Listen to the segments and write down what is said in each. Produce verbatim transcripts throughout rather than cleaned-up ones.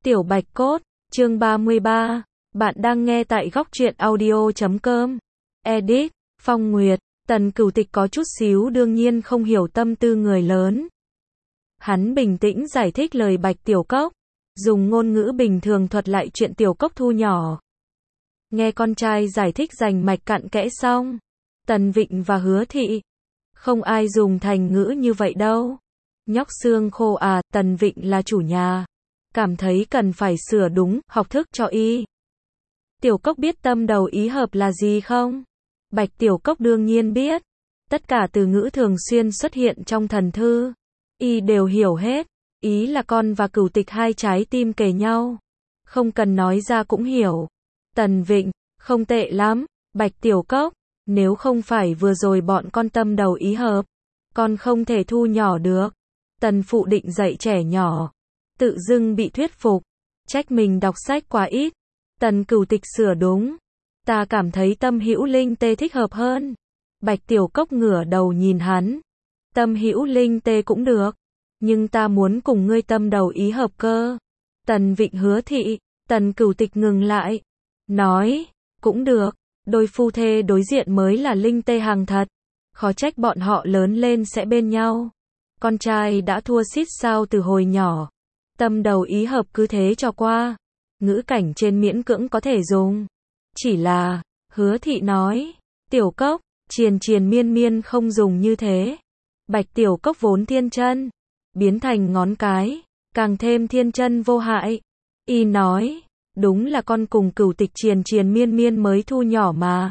Tiểu Bạch Cốt, chương ba mươi ba. Bạn đang nghe tại góc truyện audio chấm com. Edit, Phong Nguyệt. Tần Cửu Tịch có chút xíu đương nhiên không hiểu tâm tư người lớn. Hắn bình tĩnh giải thích lời Bạch Tiểu Cốc, dùng ngôn ngữ bình thường thuật lại chuyện Tiểu Cốc thu nhỏ. Nghe con trai giải thích rành mạch cặn kẽ xong, Tần Vịnh và Hứa Thị, không ai dùng thành ngữ như vậy đâu. Nhóc xương khô à, Tần Vịnh là chủ nhà, cảm thấy cần phải sửa đúng, học thức cho y. Tiểu Cốc biết tâm đầu ý hợp là gì không? Bạch Tiểu Cốc đương nhiên biết. Tất cả từ ngữ thường xuyên xuất hiện trong thần thư, y đều hiểu hết. Ý là con và Cửu Tịch hai trái tim kề nhau. Không cần nói ra cũng hiểu. Tần Vịnh, không tệ lắm. Bạch Tiểu Cốc, nếu không phải vừa rồi bọn con tâm đầu ý hợp, con không thể thu nhỏ được. Tần Phụ định dạy trẻ nhỏ, tự dưng bị thuyết phục, trách mình đọc sách quá ít. Tần Cửu Tịch sửa đúng. Ta cảm thấy Tâm Hữu Linh Tê thích hợp hơn. Bạch Tiểu Cốc ngửa đầu nhìn hắn. Tâm Hữu Linh Tê cũng được, nhưng ta muốn cùng ngươi tâm đầu ý hợp cơ. Tần Vịnh Hứa Thị. Tần Cửu Tịch ngừng lại, nói, cũng được, đôi phu thê đối diện mới là linh tê hàng thật. Khó trách bọn họ lớn lên sẽ bên nhau. Con trai đã thua xít sao từ hồi nhỏ. Tâm đầu ý hợp cứ thế cho qua. Ngữ cảnh trên miễn cưỡng có thể dùng. Chỉ là, Hứa Thị nói, Tiểu Cốc, triền triền miên miên không dùng như thế. Bạch Tiểu Cốc vốn thiên chân, biến thành ngón cái, càng thêm thiên chân vô hại. Y nói, đúng là con cùng Cửu Tịch triền triền miên miên mới thu nhỏ mà.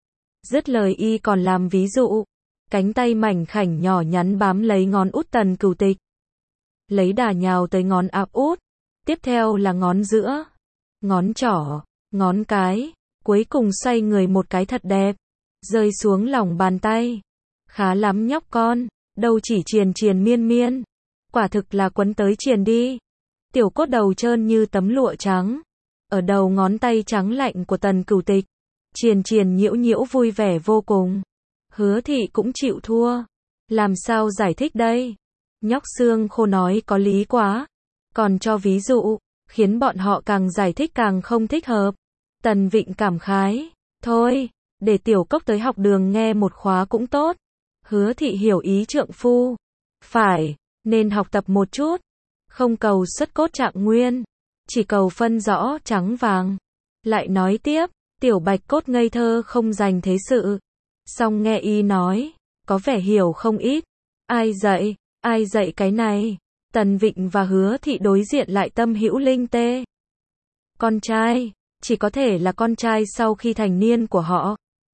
Dứt lời y còn làm ví dụ, cánh tay mảnh khảnh nhỏ nhắn bám lấy ngón út Tần Cửu Tịch, lấy đà nhào tới ngón áp út, tiếp theo là ngón giữa, ngón trỏ, ngón cái, cuối cùng xoay người một cái thật đẹp, rơi xuống lòng bàn tay. Khá lắm nhóc con, đâu chỉ triền triền miên miên, quả thực là quấn tới triền đi. Tiểu Cốt đầu trơn như tấm lụa trắng, ở đầu ngón tay trắng lạnh của Tần Cửu Tịch, triền triền nhiễu nhiễu vui vẻ vô cùng. Hứa Thị cũng chịu thua. Làm sao giải thích đây? Nhóc xương khô nói có lý quá, còn cho ví dụ, khiến bọn họ càng giải thích càng không thích hợp. Tần Vịnh cảm khái, thôi, để Tiểu Cốc tới học đường nghe một khóa cũng tốt. Hứa Thị hiểu ý trượng phu, phải, nên học tập một chút, không cầu xuất cốt trạng nguyên, chỉ cầu phân rõ trắng vàng. Lại nói tiếp, Tiểu Bạch Cốt ngây thơ không dành thế sự, xong nghe y nói, có vẻ hiểu không ít. Ai dạy, ai dạy cái này? Tần Vịnh và Hứa Thị đối diện lại Tâm Hữu Linh Tê. Con trai, chỉ có thể là con trai sau khi thành niên của họ.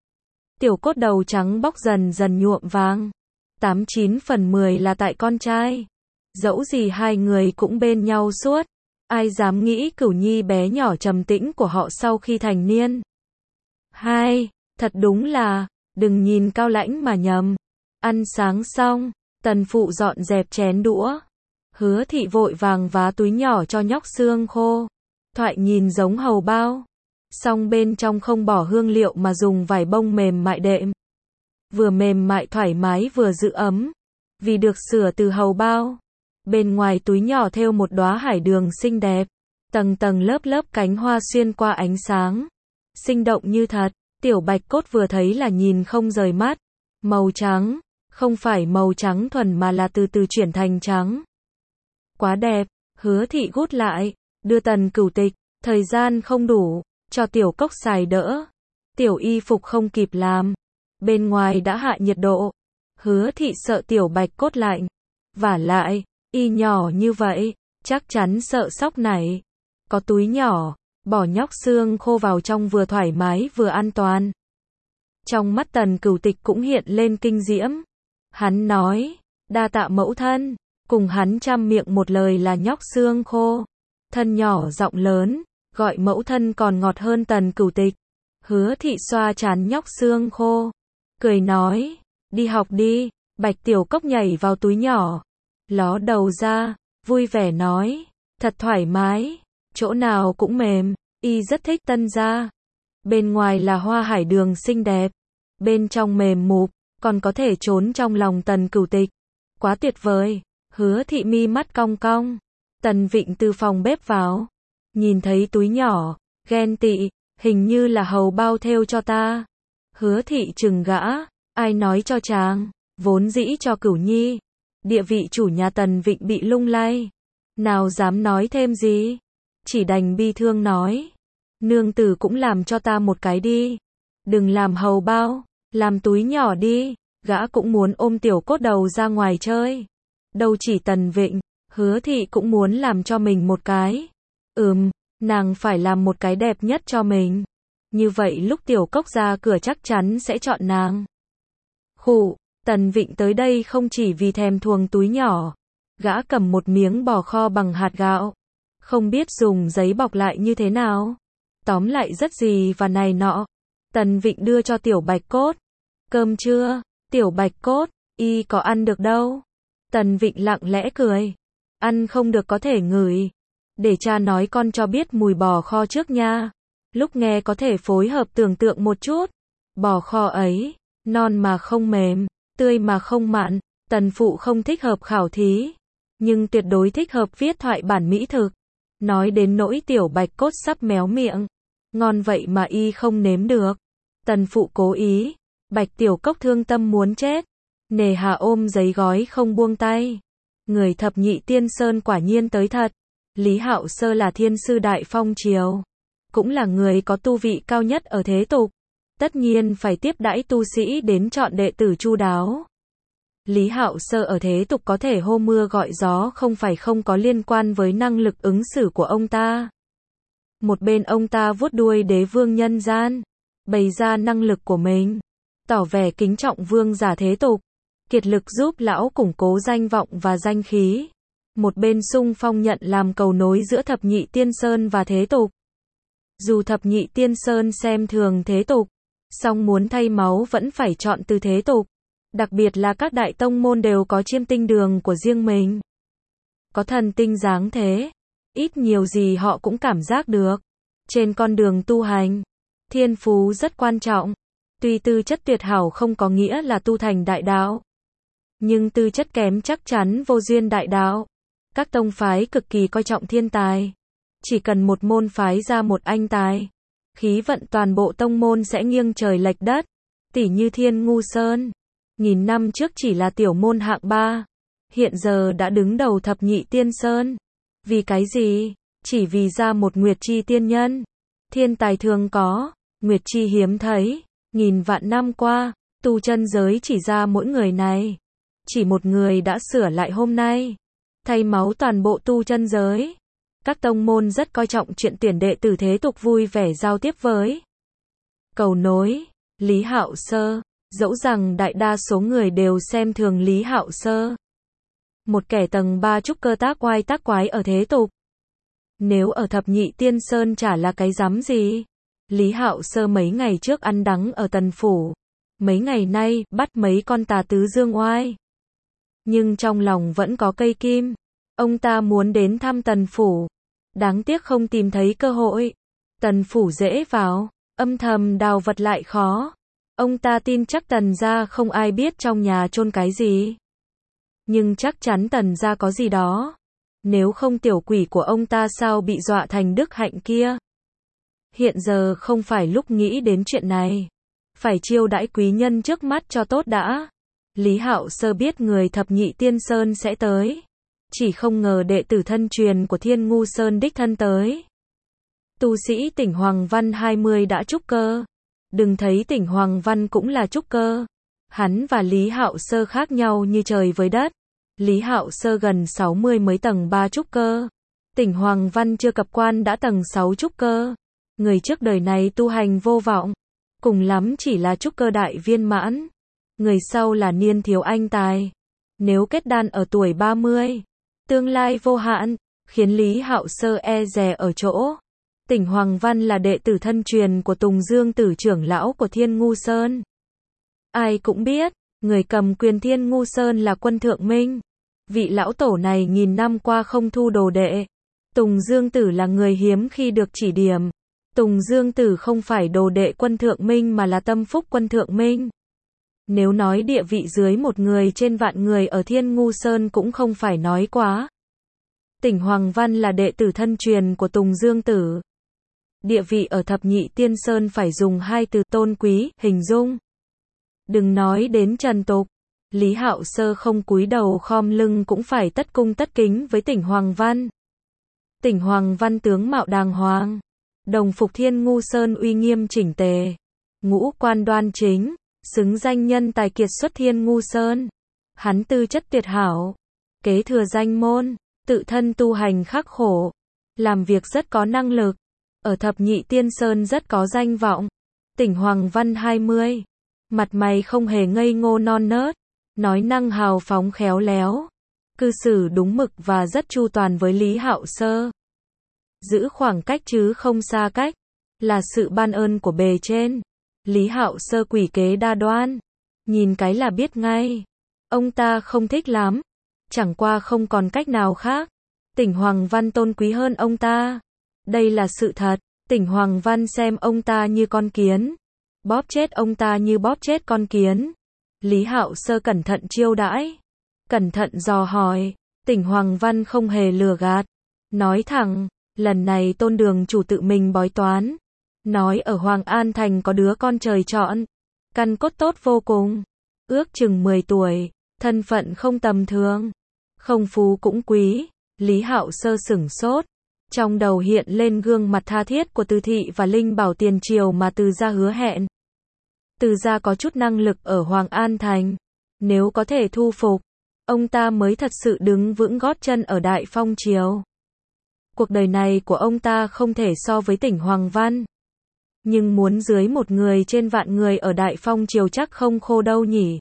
Tiểu Cốt đầu trắng bóc dần dần nhuộm vàng, tám chín phần mười là tại con trai. Dẫu gì hai người cũng bên nhau suốt, ai dám nghĩ Cửu Nhi bé nhỏ trầm tĩnh của họ sau khi thành niên. Hai, thật đúng là, đừng nhìn cao lãnh mà nhầm. Ăn sáng xong, Tần Phụ dọn dẹp chén đũa. Hứa Thị vội vàng vá túi nhỏ cho nhóc xương khô. Thoại nhìn giống hầu bao, song bên trong không bỏ hương liệu mà dùng vải bông mềm mại đệm. Vừa mềm mại thoải mái vừa giữ ấm, vì được sửa từ hầu bao. Bên ngoài túi nhỏ thêu một đóa hải đường xinh đẹp, tầng tầng lớp lớp cánh hoa xuyên qua ánh sáng, sinh động như thật. Tiểu Bạch Cốt vừa thấy là nhìn không rời mắt. Màu trắng, không phải màu trắng thuần mà là từ từ chuyển thành trắng. Quá đẹp. Hứa Thị gút lại, đưa Tần Cửu Tịch, thời gian không đủ, cho Tiểu Cốc xài đỡ. Tiểu y phục không kịp làm, bên ngoài đã hạ nhiệt độ. Hứa Thị sợ Tiểu Bạch Cốt lạnh, vả lại, y nhỏ như vậy, chắc chắn sợ sóc nảy. Có túi nhỏ, bỏ nhóc xương khô vào trong vừa thoải mái vừa an toàn. Trong mắt Tần Cửu Tịch cũng hiện lên kinh diễm. Hắn nói, đa tạ mẫu thân, cùng hắn trăm miệng một lời là nhóc xương khô. Thân nhỏ giọng lớn, gọi mẫu thân còn ngọt hơn Tần Cửu Tịch. Hứa Thị xoa trán nhóc xương khô, cười nói, đi học đi. Bạch Tiểu Cốc nhảy vào túi nhỏ, ló đầu ra, vui vẻ nói, thật thoải mái, chỗ nào cũng mềm. Y rất thích tân gia. Bên ngoài là hoa hải đường xinh đẹp, bên trong mềm mụp, còn có thể trốn trong lòng Tần Cửu Tịch. Quá tuyệt vời. Hứa Thị mi mắt cong cong. Tần Vịnh từ phòng bếp vào, Nhìn thấy túi nhỏ, ghen tị, hình như là hầu bao thêu cho ta. Hứa thị trừng gã, ai nói cho chàng, vốn dĩ cho Cửu Nhi. Địa vị chủ nhà Tần Vịnh bị lung lay. Nào dám nói thêm gì, chỉ đành bi thương nói. Nương tử cũng làm cho ta một cái đi. Đừng làm hầu bao, làm túi nhỏ đi. Gã cũng muốn ôm tiểu cốt đầu ra ngoài chơi. Đâu chỉ Tần Vịnh, Hứa thị cũng muốn làm cho mình một cái. Ừm, nàng phải làm một cái đẹp nhất cho mình. Như vậy lúc tiểu cốc ra cửa chắc chắn sẽ chọn nàng. Khụ, Tần Vịnh tới đây không chỉ vì thèm thuồng túi nhỏ. Gã cầm một miếng bò kho bằng hạt gạo. Không biết dùng giấy bọc lại như thế nào. Tóm lại rất gì và này nọ. Tần Vịnh đưa cho tiểu bạch cốt. Cơm chưa? Tiểu bạch cốt, y có ăn được đâu. Tần Vịnh lặng lẽ cười. Ăn không được có thể ngửi. Để cha nói con cho biết mùi bò kho trước nha. Lúc nghe có thể phối hợp tưởng tượng một chút. Bò kho ấy, non mà không mềm, tươi mà không mặn. Tần phụ không thích hợp khảo thí, nhưng tuyệt đối thích hợp viết thoại bản mỹ thực. Nói đến nỗi tiểu bạch cốt sắp méo miệng. Ngon vậy mà y không nếm được. Tần phụ cố ý. Bạch tiểu cốc thương tâm muốn chết. Nề hà ôm giấy gói không buông tay. Người thập nhị tiên sơn quả nhiên tới thật. Lý Hạo Sơ là thiên sư đại phong triều. Cũng là người có tu vị cao nhất ở thế tục. Tất nhiên phải tiếp đãi tu sĩ đến chọn đệ tử chu đáo. Lý Hạo Sơ ở thế tục có thể hô mưa gọi gió không phải không có liên quan với năng lực ứng xử của ông ta. Một bên ông ta vuốt đuôi đế vương nhân gian, bày ra năng lực của mình, tỏ vẻ kính trọng vương giả thế tục, kiệt lực giúp lão củng cố danh vọng và danh khí. Một bên xung phong nhận làm cầu nối giữa thập nhị tiên sơn và thế tục. Dù thập nhị tiên sơn xem thường thế tục, song muốn thay máu vẫn phải chọn từ thế tục. Đặc biệt là các đại tông môn đều có chiêm tinh đường của riêng mình. Có thần tinh dáng thế, ít nhiều gì họ cũng cảm giác được. Trên con đường tu hành, thiên phú rất quan trọng. Tuy tư chất tuyệt hảo không có nghĩa là tu thành đại đạo. Nhưng tư chất kém chắc chắn vô duyên đại đạo. Các tông phái cực kỳ coi trọng thiên tài. Chỉ cần một môn phái ra một anh tài, khí vận toàn bộ tông môn sẽ nghiêng trời lệch đất. Tỉ như Thiên Ngu Sơn. Nghìn năm trước chỉ là tiểu môn hạng ba. Hiện giờ đã đứng đầu thập nhị tiên sơn. Vì cái gì? Chỉ vì ra một Nguyệt Chi tiên nhân. Thiên tài thường có, Nguyệt Chi hiếm thấy. Nghìn vạn năm qua, tu chân giới chỉ ra mỗi người này. Chỉ một người đã sửa lại hôm nay. Thay máu toàn bộ tu chân giới. Các tông môn rất coi trọng chuyện tuyển đệ tử thế tục vui vẻ giao tiếp với. Cầu nối, Lý Hạo Sơ. Dẫu rằng đại đa số người đều xem thường Lý Hạo Sơ. Một kẻ tầng ba trúc cơ tác oai tác quái ở thế tục. Nếu ở thập nhị tiên sơn chả là cái rắm gì. Lý Hạo Sơ mấy ngày trước ăn đắng ở Tần Phủ. Mấy ngày nay bắt mấy con tà tứ dương oai. Nhưng trong lòng vẫn có cây kim. Ông ta muốn đến thăm Tần Phủ. Đáng tiếc không tìm thấy cơ hội. Tần Phủ dễ vào, âm thầm đào vật lại khó. Ông ta tin chắc Tần gia không ai biết trong nhà chôn cái gì. Nhưng chắc chắn Tần gia có gì đó. Nếu không tiểu quỷ của ông ta sao bị dọa thành đức hạnh kia. Hiện giờ không phải lúc nghĩ đến chuyện này. Phải chiêu đãi quý nhân trước mắt cho tốt đã. Lý Hạo Sơ biết người thập nhị tiên sơn sẽ tới. Chỉ không ngờ đệ tử thân truyền của Thiên Ngu Sơn đích thân tới. Tu sĩ tỉnh Hoàng Văn hai mươi đã trúc cơ. Đừng thấy tỉnh Hoàng Văn cũng là trúc cơ. Hắn và Lý Hạo Sơ khác nhau như trời với đất. Lý Hạo Sơ gần sáu mươi mới tầng ba trúc cơ. Tỉnh Hoàng Văn chưa cập quan đã tầng sáu trúc cơ. Người trước đời này tu hành vô vọng. Cùng lắm chỉ là trúc cơ đại viên mãn. Người sau là niên thiếu anh tài. Nếu kết đan ở tuổi ba mươi, tương lai vô hạn, khiến Lý Hạo Sơ e dè ở chỗ. Tỉnh Hoàng Văn là đệ tử thân truyền của Tùng Dương Tử trưởng lão của Thiên Ngu Sơn. Ai cũng biết, người cầm quyền Thiên Ngu Sơn là Quân Thượng Minh. Vị lão tổ này nghìn năm qua không thu đồ đệ. Tùng Dương Tử là người hiếm khi được chỉ điểm. Tùng Dương Tử không phải đồ đệ Quân Thượng Minh mà là tâm phúc Quân Thượng Minh. Nếu nói địa vị dưới một người trên vạn người ở Thiên Ngu Sơn cũng không phải nói quá. Tỉnh Hoàng Văn là đệ tử thân truyền của Tùng Dương Tử. Địa vị ở thập nhị tiên sơn phải dùng hai từ tôn quý, hình dung. Đừng nói đến trần tục, Lý Hạo Sơ không cúi đầu khom lưng cũng phải tất cung tất kính với Tỉnh Hoàng Văn. Tỉnh Hoàng Văn tướng mạo đàng hoàng, đồng phục thiên ngu sơn uy nghiêm chỉnh tề, ngũ quan đoan chính, xứng danh nhân tài kiệt xuất thiên ngu sơn. Hắn tư chất tuyệt hảo, kế thừa danh môn, tự thân tu hành khắc khổ, làm việc rất có năng lực, ở thập nhị tiên sơn rất có danh vọng. Tỉnh Hoàng Văn hai mươi, mặt mày không hề ngây ngô non nớt, nói năng hào phóng khéo léo, cư xử đúng mực và rất chu toàn với Lý Hạo Sơ. Giữ khoảng cách chứ không xa cách, là sự ban ơn của bề trên. Lý Hạo Sơ quỷ kế đa đoan, nhìn cái là biết ngay. Ông ta không thích lắm, chẳng qua không còn cách nào khác. Tỉnh Hoàng Văn tôn quý hơn ông ta. Đây là sự thật. Tỉnh Hoàng Văn xem ông ta như con kiến, bóp chết ông ta như bóp chết con kiến. Lý Hạo Sơ cẩn thận chiêu đãi, cẩn thận dò hỏi. Tỉnh Hoàng Văn không hề lừa gạt, nói thẳng, lần này Tôn đường chủ tự mình bói toán, nói ở Hoàng An Thành có đứa con trời chọn, căn cốt tốt vô cùng, ước chừng mười tuổi, thân phận không tầm thường, không phú cũng quý. Lý Hạo Sơ sửng sốt, trong đầu hiện lên gương mặt tha thiết của Từ Thị và Linh Bảo tiền triều mà Từ gia hứa hẹn. Từ gia có chút năng lực ở Hoàng An Thành, nếu có thể thu phục, ông ta mới thật sự đứng vững gót chân ở Đại Phong triều. Cuộc đời này của ông ta không thể so với Tỉnh Hoàng Văn, nhưng muốn dưới một người trên vạn người ở Đại Phong triều chắc không khô đâu nhỉ.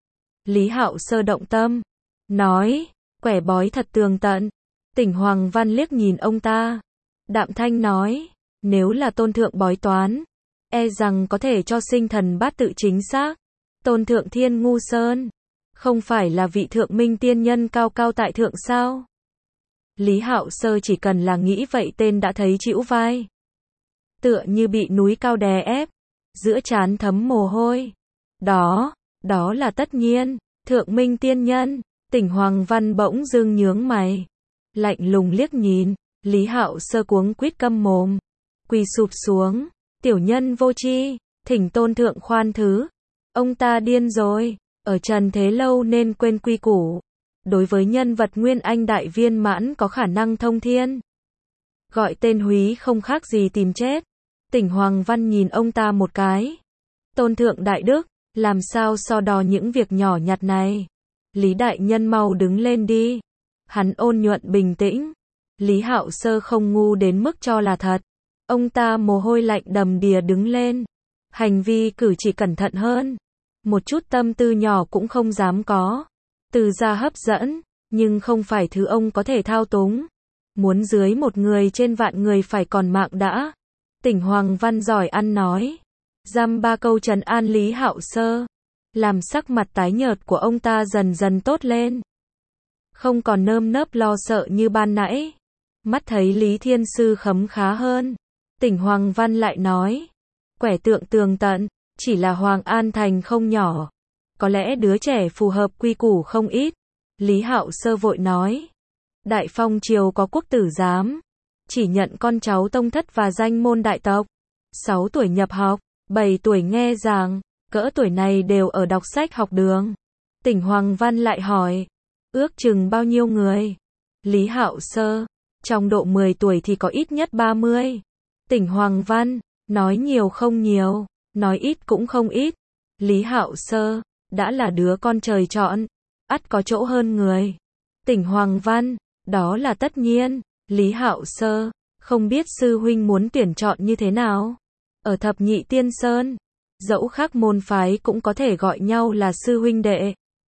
Lý Hạo Sơ động tâm, nói, quẻ bói thật tường tận. Tỉnh Hoàng Văn liếc nhìn ông ta, đạm thanh nói, nếu là Tôn thượng bói toán, e rằng có thể cho sinh thần bát tự chính xác. Tôn thượng thiên ngu sơn, không phải là vị thượng minh tiên nhân cao cao tại thượng sao? Lý Hạo Sơ chỉ cần là nghĩ vậy tên đã thấy chịu vai, tựa như bị núi cao đè ép, giữa trán thấm mồ hôi. Đó, đó là tất nhiên, thượng minh tiên nhân. Tỉnh Hoàng Văn bỗng dưng nhướng mày, lạnh lùng liếc nhìn. Lý Hạo Sơ cuống quýt câm mồm, quỳ sụp xuống, tiểu nhân vô tri, thỉnh Tôn thượng khoan thứ. Ông ta điên rồi, ở trần thế lâu nên quên quy củ. Đối với nhân vật nguyên anh đại viên mãn có khả năng thông thiên, gọi tên húy không khác gì tìm chết. Tỉnh Hoàng Văn nhìn ông ta một cái. Tôn thượng đại đức, làm sao so đo những việc nhỏ nhặt này? Lý đại nhân mau đứng lên đi. Hắn ôn nhuận bình tĩnh. Lý Hạo Sơ không ngu đến mức cho là thật. Ông ta mồ hôi lạnh đầm đìa đứng lên. Hành vi cử chỉ cẩn thận hơn. Một chút tâm tư nhỏ cũng không dám có. Từ gia hấp dẫn, nhưng không phải thứ ông có thể thao túng. Muốn dưới một người trên vạn người phải còn mạng đã. Tỉnh Hoàng Văn giỏi ăn nói, dăm ba câu trấn an Lý Hạo Sơ, làm sắc mặt tái nhợt của ông ta dần dần tốt lên. Không còn nơm nớp lo sợ như ban nãy. Mắt thấy Lý Thiên Sư khấm khá hơn. Tỉnh Hoàng Văn lại nói, quẻ tượng tường tận, chỉ là Hoàng An Thành không nhỏ. Có lẽ đứa trẻ phù hợp quy củ không ít. Lý Hạo Sơ vội nói, Đại Phong triều có quốc tử giám, chỉ nhận con cháu tông thất và danh môn đại tộc. sáu tuổi nhập học, bảy tuổi nghe giảng, cỡ tuổi này đều ở đọc sách học đường. Tỉnh Hoàng Văn lại hỏi, ước chừng bao nhiêu người? Lý Hạo Sơ, trong độ mười tuổi thì có ít nhất ba mươi. Tỉnh Hoàng Văn, nói nhiều không nhiều, nói ít cũng không ít. Lý Hạo Sơ, đã là đứa con trời chọn, ắt có chỗ hơn người. Tỉnh Hoàng Văn, đó là tất nhiên. Lý Hạo Sơ, không biết sư huynh muốn tuyển chọn như thế nào? Ở thập nhị tiên sơn, dẫu khác môn phái cũng có thể gọi nhau là sư huynh đệ.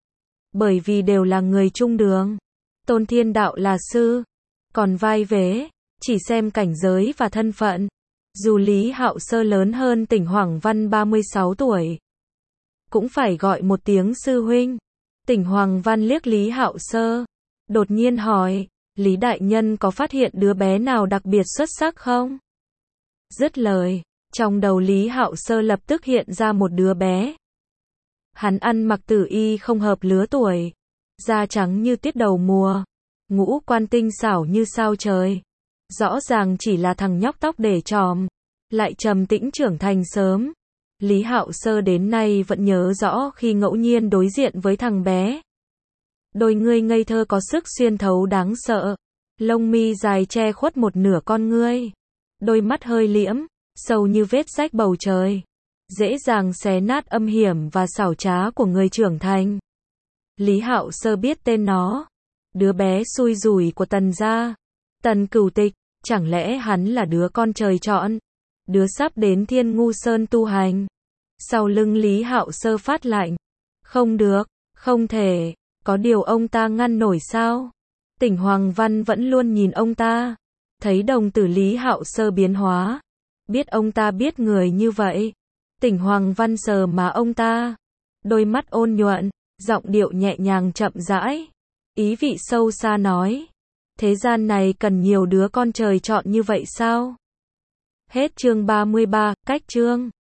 Bởi vì đều là người chung đường. Tôn Thiên Đạo là sư, còn vai vế, chỉ xem cảnh giới và thân phận. Dù Lý Hạo Sơ lớn hơn Tỉnh Hoàng Văn ba mươi sáu tuổi, cũng phải gọi một tiếng sư huynh. Tỉnh Hoàng Văn liếc Lý Hạo Sơ, đột nhiên hỏi, Lý đại nhân có phát hiện đứa bé nào đặc biệt xuất sắc không? Dứt lời, trong đầu Lý Hạo Sơ lập tức hiện ra một đứa bé. Hắn ăn mặc tử y không hợp lứa tuổi, da trắng như tuyết đầu mùa, ngũ quan tinh xảo như sao trời. Rõ ràng chỉ là thằng nhóc tóc để tròm, lại trầm tĩnh trưởng thành sớm. Lý Hạo Sơ đến nay vẫn nhớ rõ khi ngẫu nhiên đối diện với thằng bé. Đôi ngươi ngây thơ có sức xuyên thấu đáng sợ, lông mi dài che khuất một nửa con ngươi, đôi mắt hơi liễm, sâu như vết rách bầu trời, dễ dàng xé nát âm hiểm và xảo trá của người trưởng thành. Lý Hạo Sơ biết tên nó, đứa bé xui rủi của Tần gia, Tần Cửu Tịch, chẳng lẽ hắn là đứa con trời chọn, đứa sắp đến Thiên Ngu Sơn tu hành. Sau lưng Lý Hạo Sơ phát lạnh, không được, không thể, có điều ông ta ngăn nổi sao? Tỉnh Hoàng Văn vẫn luôn nhìn ông ta, thấy đồng tử Lý Hạo Sơ biến hóa, biết ông ta biết người như vậy. Tỉnh Hoàng Văn sờ má ông ta, đôi mắt ôn nhuận, giọng điệu nhẹ nhàng chậm rãi, ý vị sâu xa nói, thế gian này cần nhiều đứa con trời chọn như vậy sao? Hết chương ba mươi ba, cách chương.